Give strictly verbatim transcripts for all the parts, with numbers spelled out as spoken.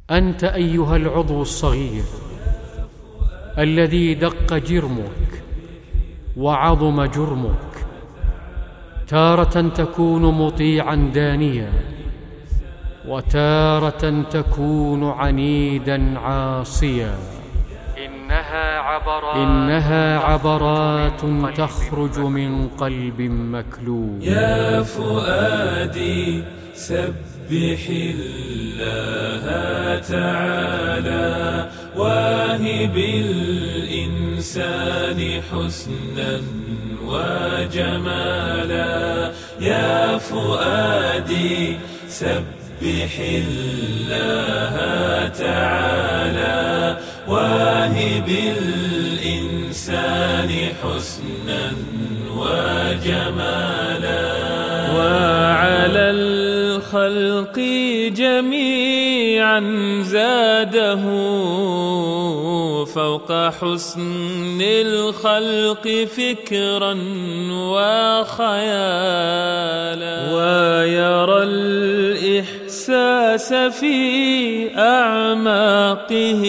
أنت أيها العضو الصغير الذي دق جرمك وعظم جرمك، تارة تكون مطيعا دانيا، وتارة تكون عنيدا عاصيا. إنها عبرات, إنها عبرات تخرج من قلب مكلوب. يا فؤادي سبح الله تعالى، واهب الإنسان حسنا وجمالا. يا فؤادي سبح الله تعالى، واهب الإنسان حسنا وجمالا. وعلى الخلق جميعا زاده فوق حسن الخلق فكرا وخيالا، ويرى الإحساس في أعماقه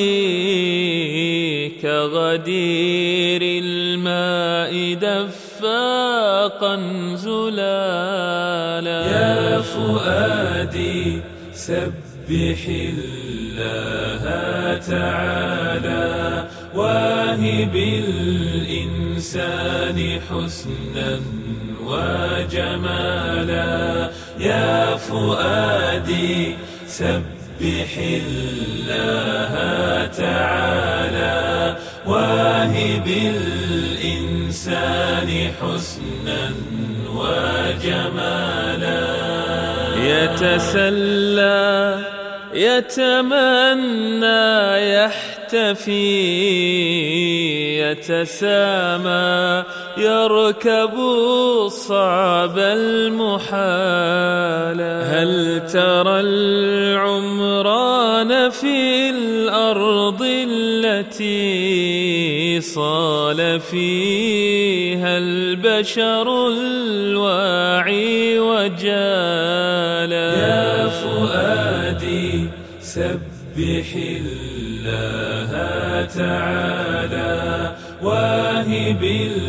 كغدير الماء دفاقا زلالا. يا فؤادي سبح الله تعالى، واهب الإنسان حسنا وجمالا. يا فؤادي سبح الله تعالى، واهب الإنسان حسنا وجمالا. يتسلى يتمنى يحتفي يتسامى، يركب الصعب المحال. هل ترى العمران في الأرض التي صال فيها البشر الواعي وجالا؟ يا فؤادي سبح الله تعالى، واهب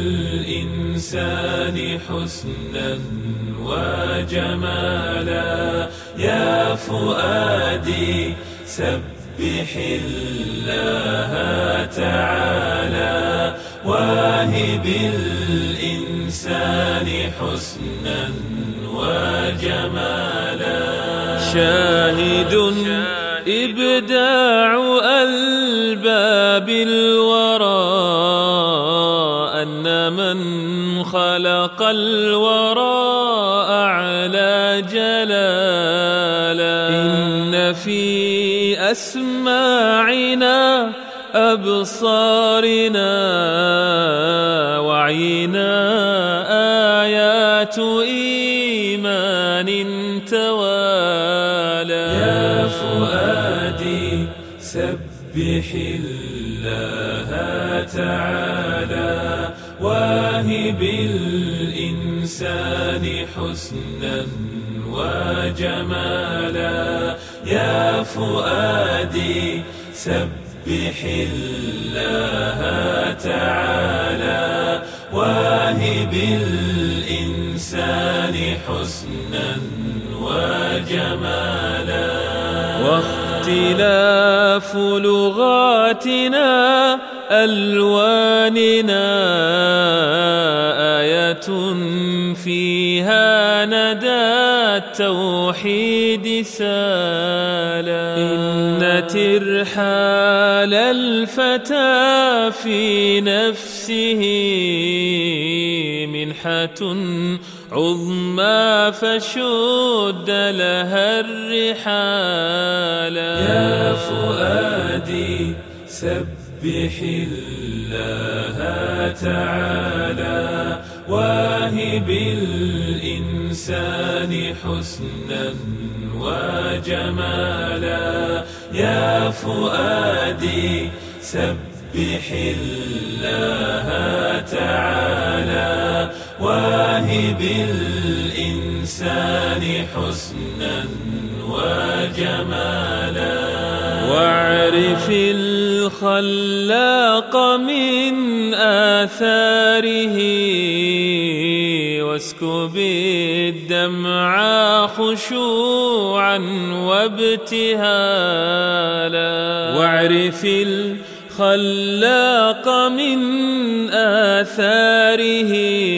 الإنسان حسنا وجمالا. يا فؤادي سبح الله تعالى، واهب الإنسان حسنا وجمالا. شاهد إبداع ألباب الورى أن من خلق الورى أعلى جلالا. إن في أسماعنا أبصارنا وعينا آيات إيمان توالى. يا فؤادي سبح الله تعالى، واهب الإنسان حسنا وجمالا. يا فؤادي سبح الله تعالى، واهب الإنسان حسنا وجمالا. واختلاف لغاتنا ألواننا آية فيها ندى التوحيد سالا. إن ترحال الفتى في نفسه منحة عظمى فشد لها الرحال. يا فؤادي سبح الله تعالى، واهب الإنسان حسنا وجمالا. يا فؤادي سبح الله تعالى، واهب الإنسان حسنا وجمالا. واعرف الخلاق من آثاره واسكب الدمع خشوعا وابتهالا واعرف الخلاق من آثاره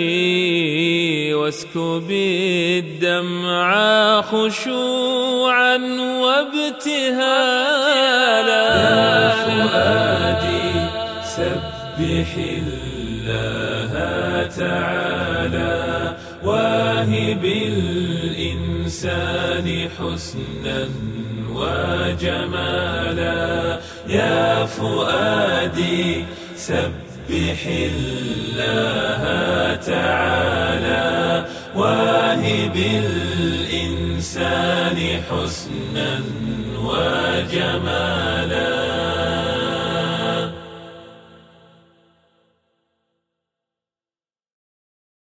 واسكب الدمع خشوعا وابتهالا يا فؤادي سبح الله تعالى واهب الإنسان حسنا وجمالا يا فؤادي سبح الله تعالى واهب الإنسان حسنا وجمالا